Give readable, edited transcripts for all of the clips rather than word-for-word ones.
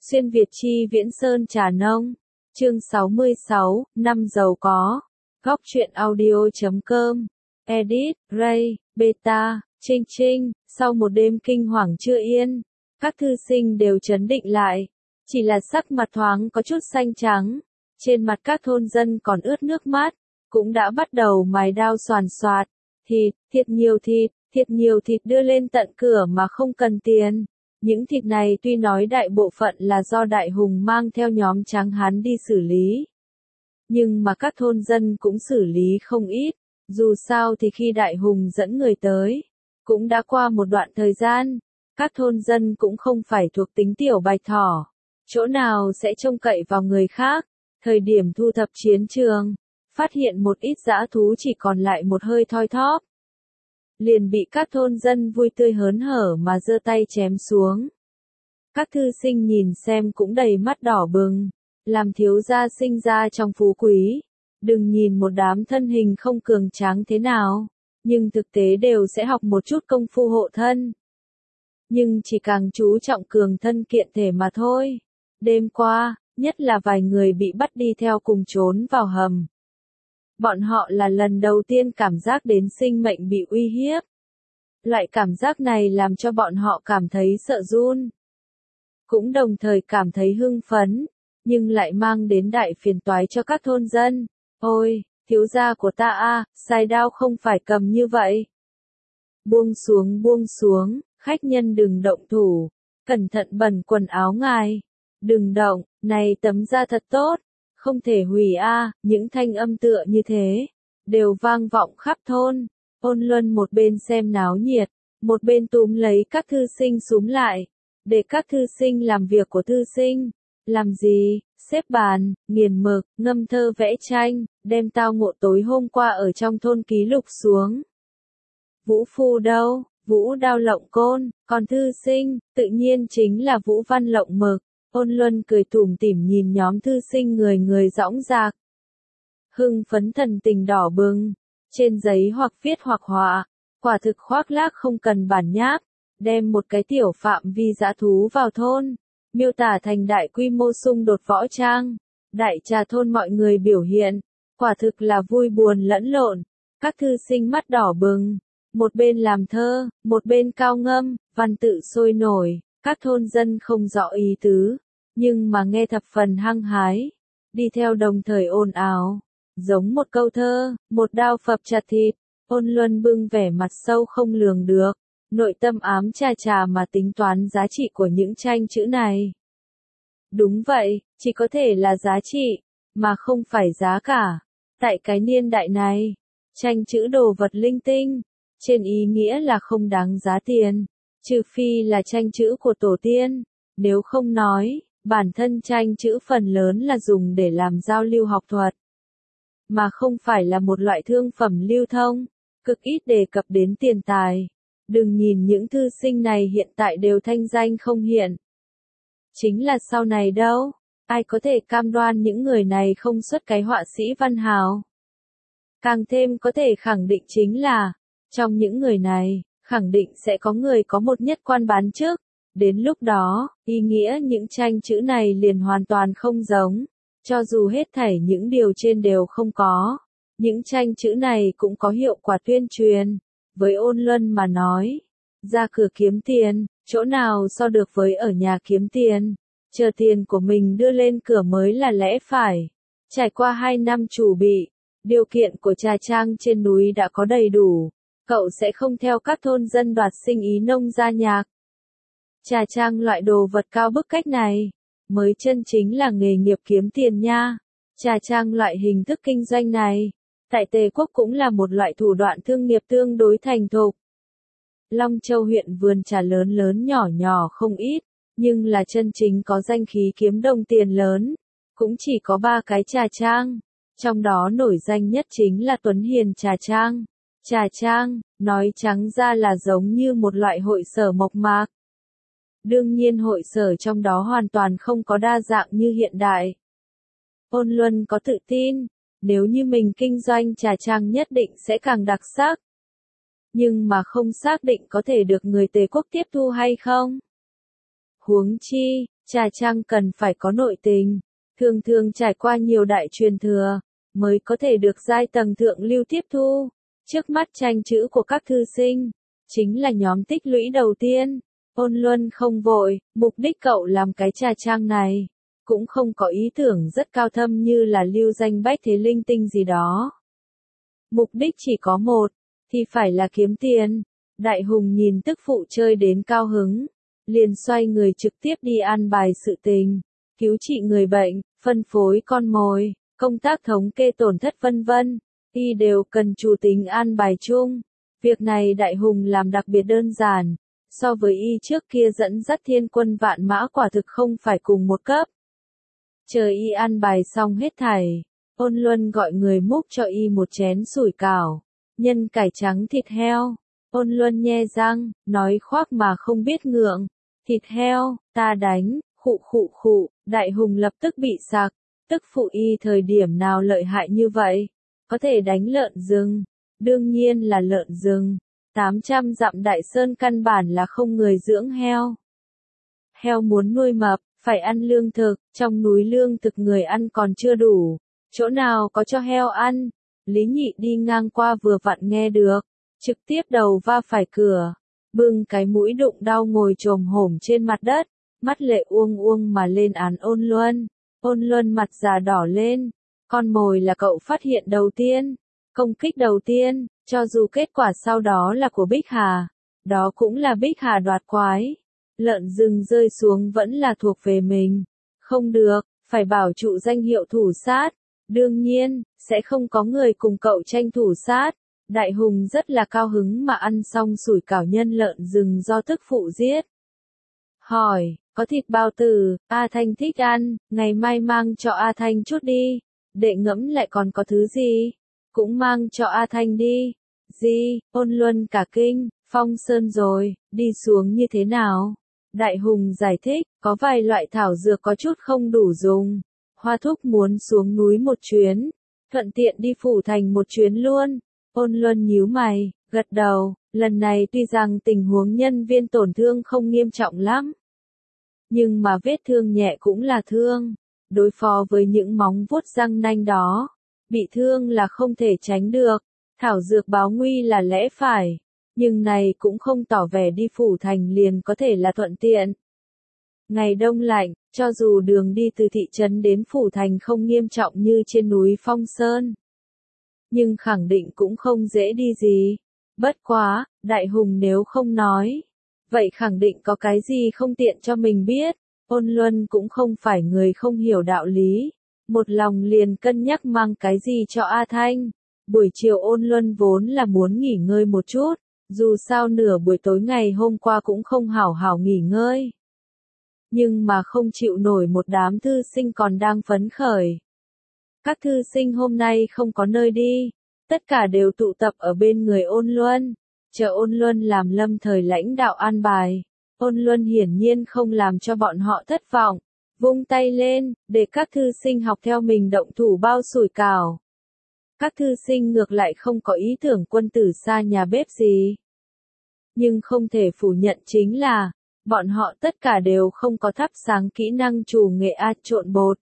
Xuyên Việt chi Viễn Sơn Trà Nông. Chương 66, năm giàu có. Góc truyện audio.com. Edit, Ray, Beta, Trinh Trinh. Sau một đêm kinh hoàng chưa yên, các thư sinh đều trấn định lại. Chỉ là sắc mặt thoáng có chút xanh trắng. Trên mặt các thôn dân còn ướt nước mắt, cũng đã bắt đầu mài đao xoàn xoạt. Thiệt nhiều thịt đưa lên tận cửa mà không cần tiền. Những thịt này tuy nói đại bộ phận là do Đại Hùng mang theo nhóm tráng hán đi xử lý, nhưng mà các thôn dân cũng xử lý không ít. Dù sao thì khi Đại Hùng dẫn người tới, cũng đã qua một đoạn thời gian, các thôn dân cũng không phải thuộc tính tiểu bạch thỏ, chỗ nào sẽ trông cậy vào người khác. Thời điểm thu thập chiến trường, phát hiện một ít dã thú chỉ còn lại một hơi thoi thóp, liền bị các thôn dân vui tươi hớn hở mà giơ tay chém xuống. Các thư sinh nhìn xem cũng đầy mắt đỏ bừng, làm thiếu gia sinh ra trong phú quý, đừng nhìn một đám thân hình không cường tráng thế nào, nhưng thực tế đều sẽ học một chút công phu hộ thân. Nhưng chỉ càng chú trọng cường thân kiện thể mà thôi. Đêm qua, nhất là vài người bị bắt đi theo cùng trốn vào hầm. Bọn họ là lần đầu tiên cảm giác đến sinh mệnh bị uy hiếp. Loại cảm giác này làm cho bọn họ cảm thấy sợ run, cũng đồng thời cảm thấy hưng phấn, nhưng lại mang đến đại phiền toái cho các thôn dân. Ôi, thiếu gia của ta a, xài đao không phải cầm như vậy. Buông xuống, khách nhân đừng động thủ, cẩn thận bẩn quần áo ngài. Đừng động, này tấm da thật tốt, không thể hủy a. Những thanh âm tựa như thế đều vang vọng khắp thôn. Ôn Luân một bên xem náo nhiệt, một bên túm lấy các thư sinh xúm lại, để các thư sinh làm việc của thư sinh. Làm gì? Xếp bàn, nghiền mực, ngâm thơ vẽ tranh, đem tao ngộ tối hôm qua ở trong thôn ký lục xuống. Vũ phu đâu? Vũ đao lộng côn, còn thư sinh, tự nhiên chính là Vũ Văn lộng mực. Ôn Luân cười tủm tỉm nhìn nhóm thư sinh người dõng dạc, hưng phấn thần tình đỏ bừng, trên giấy hoặc viết hoặc họa, quả thực khoác lác không cần bản nháp, đem một cái tiểu phạm vi dã thú vào thôn, miêu tả thành đại quy mô xung đột võ trang. Đại trà thôn mọi người biểu hiện, quả thực là vui buồn lẫn lộn. Các thư sinh mắt đỏ bừng, một bên làm thơ, một bên cao ngâm, văn tự sôi nổi. Các thôn dân không rõ ý tứ, nhưng mà nghe thập phần hăng hái, đi theo đồng thời ồn ào, giống một câu thơ, một đao phập chặt thịt. Ôn Luân bưng vẻ mặt sâu không lường được, nội tâm ám trà mà tính toán giá trị của những tranh chữ này. Đúng vậy, chỉ có thể là giá trị, mà không phải giá cả. Tại cái niên đại này, tranh chữ đồ vật linh tinh, trên ý nghĩa là không đáng giá tiền. Trừ phi là tranh chữ của tổ tiên, nếu không nói, bản thân tranh chữ phần lớn là dùng để làm giao lưu học thuật, mà không phải là một loại thương phẩm lưu thông, cực ít đề cập đến tiền tài. Đừng nhìn những thư sinh này hiện tại đều thanh danh không hiện. Chính là sau này đâu, ai có thể cam đoan những người này không xuất cái họa sĩ văn hào. Càng thêm có thể khẳng định chính là, trong những người này, khẳng định sẽ có người có một nhất quan bán chức. Đến lúc đó, ý nghĩa những tranh chữ này liền hoàn toàn không giống. Cho dù hết thảy những điều trên đều không có, những tranh chữ này cũng có hiệu quả tuyên truyền. Với Ôn Luân mà nói, ra cửa kiếm tiền, chỗ nào so được với ở nhà kiếm tiền. Chờ tiền của mình đưa lên cửa mới là lẽ phải. Trải qua 2 năm chuẩn bị, điều kiện của trà trang trên núi đã có đầy đủ. Cậu sẽ không theo các thôn dân đoạt sinh ý nông gia nhạc. Trà trang loại đồ vật cao bức cách này, mới chân chính là nghề nghiệp kiếm tiền nha. Trà trang loại hình thức kinh doanh này, tại Tề Quốc cũng là một loại thủ đoạn thương nghiệp tương đối thành thục. Long Châu huyện vườn trà lớn nhỏ không ít, nhưng là chân chính có danh khí kiếm đồng tiền lớn, cũng chỉ có 3 cái trà trang. Trong đó nổi danh nhất chính là Tuấn Hiền trà trang. Trà trang, nói trắng ra là giống như một loại hội sở mộc mạc. Đương nhiên hội sở trong đó hoàn toàn không có đa dạng như hiện đại. Ôn Luân có tự tin, nếu như mình kinh doanh trà trang nhất định sẽ càng đặc sắc. Nhưng mà không xác định có thể được người Tề Quốc tiếp thu hay không. Huống chi, Trà Trang cần phải có nội tình, thường thường trải qua nhiều đại truyền thừa, mới có thể được giai tầng thượng lưu tiếp thu. Trước mắt tranh chữ của các thư sinh, chính là nhóm tích lũy đầu tiên. Ôn Luân không vội, mục đích cậu làm cái trà trang này, cũng không có ý tưởng rất cao thâm như là lưu danh bách thế linh tinh gì đó. Mục đích chỉ có một, thì phải là kiếm tiền. Đại Hùng nhìn tức phụ chơi đến cao hứng, liền xoay người trực tiếp đi an bài sự tình, cứu trị người bệnh, phân phối con mồi, công tác thống kê tổn thất vân vân, y đều cần chủ tính an bài chung. Việc này Đại Hùng làm đặc biệt đơn giản, so với y trước kia dẫn dắt thiên quân vạn mã quả thực không phải cùng một cấp. Chờ y an bài xong hết thảy, Ôn Luân gọi người múc cho y một chén sủi cảo, nhân cải trắng thịt heo. Ôn Luân nhe răng, nói khoác mà không biết ngượng. Thịt heo, ta đánh, khụ khụ khụ, Đại Hùng lập tức bị sặc. Tức phụ y thời điểm nào lợi hại như vậy? Có thể đánh lợn rừng. Đương nhiên là lợn rừng. 800 dặm Đại Sơn căn bản là không người dưỡng heo. Heo muốn nuôi mập, phải ăn lương thực, trong núi lương thực người ăn còn chưa đủ. Chỗ nào có cho heo ăn? Lý Nhị đi ngang qua vừa vặn nghe được, trực tiếp đầu va phải cửa, bưng cái mũi đụng đau ngồi chồm hổm trên mặt đất, mắt lệ uông uông mà lên án Ôn Luân. Ôn Luân mặt già đỏ lên, con mồi là cậu phát hiện đầu tiên, công kích đầu tiên, cho dù kết quả sau đó là của Bích Hà, đó cũng là Bích Hà đoạt quái. Lợn rừng rơi xuống vẫn là thuộc về mình, không được, phải bảo trụ danh hiệu thủ sát. Đương nhiên, sẽ không có người cùng cậu tranh thủ sát. Đại Hùng rất là cao hứng mà ăn xong sủi cảo nhân lợn rừng do tức phụ giết. Hỏi, có thịt bao tử, A Thanh thích ăn, ngày mai mang cho A Thanh chút đi. Đệ ngẫm lại còn có thứ gì? Cũng mang cho A Thanh đi. Gì? Ôn Luân cả kinh, Phong Sơn rồi, đi xuống như thế nào? Đại Hùng giải thích, có vài loại thảo dược có chút không đủ dùng. Hoa Thúc muốn xuống núi một chuyến, thuận tiện đi phủ thành một chuyến luôn. Ôn Luân nhíu mày, gật đầu, lần này tuy rằng tình huống nhân viên tổn thương không nghiêm trọng lắm, nhưng mà vết thương nhẹ cũng là thương, đối phó với những móng vuốt răng nanh đó, bị thương là không thể tránh được, thảo dược báo nguy là lẽ phải, nhưng này cũng không tỏ vẻ đi phủ thành liền có thể là thuận tiện. Ngày đông lạnh, cho dù đường đi từ thị trấn đến phủ thành không nghiêm trọng như trên núi Phong Sơn, nhưng khẳng định cũng không dễ đi gì. Bất quá, Đại Hùng nếu không nói, vậy khẳng định có cái gì không tiện cho mình biết. Ôn Luân cũng không phải người không hiểu đạo lý, một lòng liền cân nhắc mang cái gì cho A Thanh. Buổi chiều Ôn Luân vốn là muốn nghỉ ngơi một chút, dù sao nửa buổi tối ngày hôm qua cũng không hảo hảo nghỉ ngơi. Nhưng mà không chịu nổi một đám thư sinh còn đang phấn khởi. Các thư sinh hôm nay không có nơi đi, tất cả đều tụ tập ở bên người Ôn Luân, chờ Ôn Luân làm lâm thời lãnh đạo an bài. Ôn Luân hiển nhiên không làm cho bọn họ thất vọng, vung tay lên, để các thư sinh học theo mình động thủ bao sủi cảo. Các thư sinh ngược lại không có ý tưởng quân tử xa nhà bếp gì. Nhưng không thể phủ nhận chính là, bọn họ tất cả đều không có thắp sáng kỹ năng chủ nghệ trộn bột.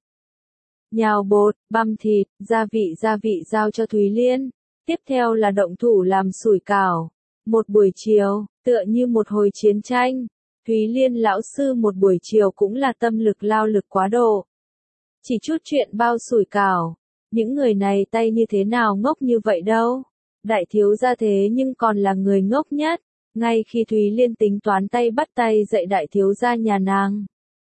Nhào bột, băm thịt, gia vị giao cho Thúy Liên. Tiếp theo là động thủ làm sủi cảo. Một buổi chiều, tựa như một hồi chiến tranh. Thúy Liên lão sư một buổi chiều cũng là tâm lực lao lực quá độ. Chỉ chút chuyện bao sủi cảo. Những người này tay như thế nào ngốc như vậy đâu. Đại thiếu gia thế nhưng còn là người ngốc nhất. Ngay khi Thúy Liên tính toán tay bắt tay dạy đại thiếu gia nhà nàng,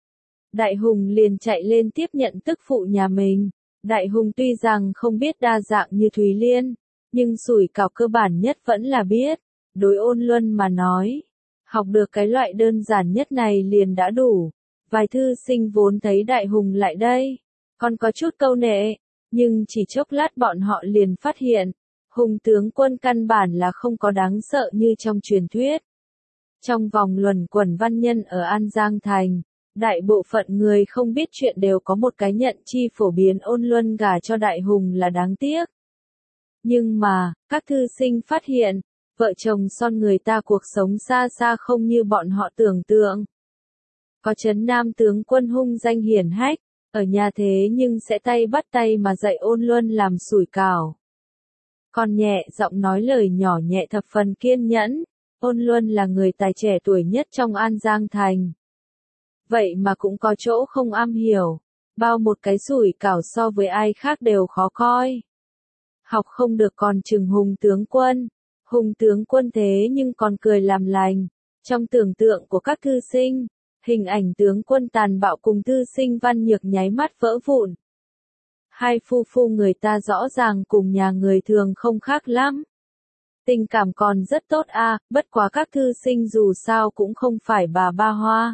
Đại Hùng liền chạy lên tiếp nhận tức phụ nhà mình. Đại Hùng tuy rằng không biết đa dạng như Thúy Liên, nhưng sủi cảo cơ bản nhất vẫn là biết. Đối Ôn Luân mà nói, học được cái loại đơn giản nhất này liền đã đủ. Vài thư sinh vốn thấy Đại Hùng lại đây, còn có chút câu nệ, nhưng chỉ chốc lát bọn họ liền phát hiện, Hùng tướng quân căn bản là không có đáng sợ như trong truyền thuyết. Trong vòng luẩn quẩn văn nhân ở An Giang Thành, đại bộ phận người không biết chuyện đều có một cái nhận chi phổ biến Ôn Luân gả cho Đại Hùng là đáng tiếc. Nhưng mà, các thư sinh phát hiện, vợ chồng son người ta cuộc sống xa xa không như bọn họ tưởng tượng. Có Trấn Nam tướng quân hung danh hiển hách, ở nhà thế nhưng sẽ tay bắt tay mà dạy Ôn Luân làm sủi cảo. Còn nhẹ giọng nói lời nhỏ nhẹ thập phần kiên nhẫn, Ôn Luân là người tài trẻ tuổi nhất trong An Giang Thành. Vậy mà cũng có chỗ không am hiểu, bao một cái sủi cảo so với ai khác đều khó coi. Học không được còn chừng Hùng tướng quân thế nhưng còn cười làm lành, trong tưởng tượng của các thư sinh, hình ảnh tướng quân tàn bạo cùng thư sinh Văn Nhược nháy mắt vỡ vụn. Hai phu phu người ta rõ ràng cùng nhà người thường không khác lắm. Tình cảm còn rất tốt bất quá các thư sinh dù sao cũng không phải bà ba hoa.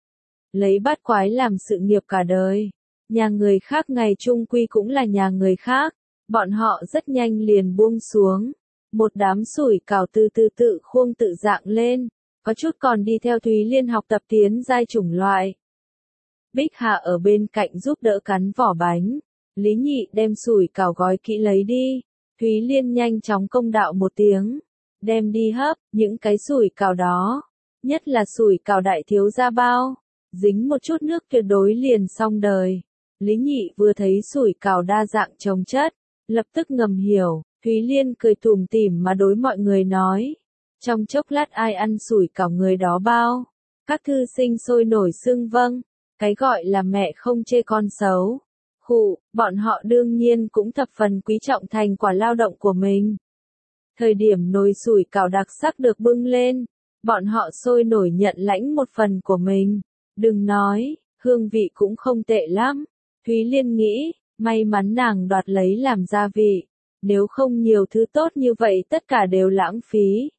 Lấy bát quái làm sự nghiệp cả đời, nhà người khác ngày chung quy cũng là nhà người khác, bọn họ rất nhanh liền buông xuống. Một đám sủi cảo từ từ tự khuông tự dạng lên, có chút còn đi theo Thúy Liên học tập tiến giai chủng loại. Bích Hạ ở bên cạnh giúp đỡ cắn vỏ bánh, Lý Nhị đem sủi cảo gói kỹ lấy đi, Thúy Liên nhanh chóng công đạo một tiếng, đem đi hấp, những cái sủi cảo đó, nhất là sủi cảo đại thiếu gia bao, dính một chút nước tuyệt đối liền xong đời. Lý Nhị vừa thấy sủi cảo đa dạng trồng chất, lập tức ngầm hiểu, Thúy Liên cười tủm tỉm mà đối mọi người nói, trong chốc lát ai ăn sủi cảo người đó bao. Các thư sinh sôi nổi xưng vâng, cái gọi là mẹ không chê con xấu. Bọn họ đương nhiên cũng thập phần quý trọng thành quả lao động của mình. Thời điểm nồi sủi cảo đặc sắc được bưng lên, bọn họ sôi nổi nhận lãnh một phần của mình. Đừng nói, hương vị cũng không tệ lắm. Thúy Liên nghĩ, may mắn nàng đoạt lấy làm gia vị, nếu không nhiều thứ tốt như vậy tất cả đều lãng phí.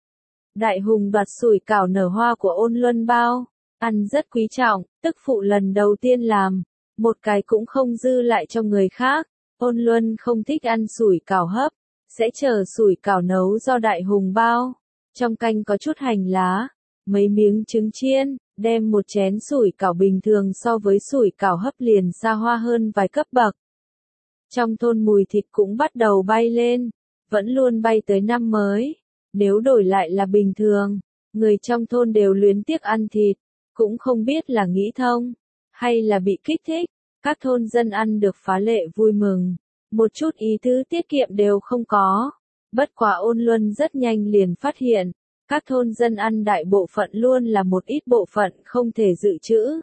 Đại Hùng đoạt sủi cảo nở hoa của Ôn Luân bao, ăn rất quý trọng, tức phụ lần đầu tiên làm, một cái cũng không dư lại cho người khác. Ôn Luân không thích ăn sủi cảo hấp, sẽ chờ sủi cảo nấu do Đại Hùng bao. Trong canh có chút hành lá, mấy miếng trứng chiên, đem một chén sủi cảo bình thường so với sủi cảo hấp liền xa hoa hơn vài cấp bậc. Trong thôn mùi thịt cũng bắt đầu bay lên, vẫn luôn bay tới năm mới. Nếu đổi lại là bình thường, người trong thôn đều luyến tiếc ăn thịt, cũng không biết là nghĩ thông, hay là bị kích thích. Các thôn dân ăn được phá lệ vui mừng, một chút ý tứ tiết kiệm đều không có. Bất quá Ôn Luân rất nhanh liền phát hiện, các thôn dân ăn đại bộ phận luôn là một ít bộ phận không thể dự trữ.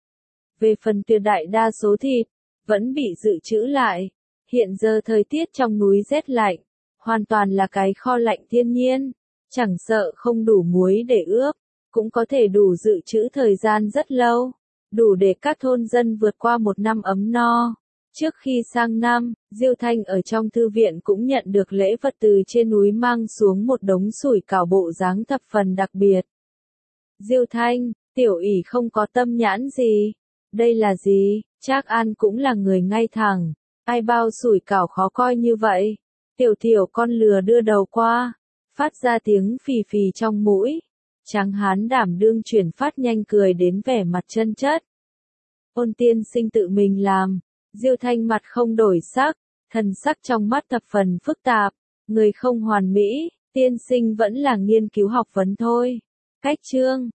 Về phần tuyệt đại đa số thịt, vẫn bị dự trữ lại. Hiện giờ thời tiết trong núi rét lạnh, hoàn toàn là cái kho lạnh thiên nhiên, chẳng sợ không đủ muối để ướp, cũng có thể đủ dự trữ thời gian rất lâu, đủ để các thôn dân vượt qua một năm ấm no. Trước khi sang năm, Diêu Thanh ở trong thư viện cũng nhận được lễ vật từ trên núi mang xuống một đống sủi cảo bộ dáng thập phần đặc biệt. Diêu Thanh, tiểu ỷ không có tâm nhãn gì. Đây là gì? Trác An cũng là người ngay thẳng. Ai bao sủi cảo khó coi như vậy? Tiểu tiểu con lừa đưa đầu qua, phát ra tiếng phì phì trong mũi. Tráng hán đảm đương chuyển phát nhanh cười đến vẻ mặt chân chất. Ôn tiên sinh tự mình làm. Diêu Thanh mặt không đổi sắc, thần sắc trong mắt thập phần phức tạp. Người không hoàn mỹ, tiên sinh vẫn là nghiên cứu học vấn thôi. Cách chương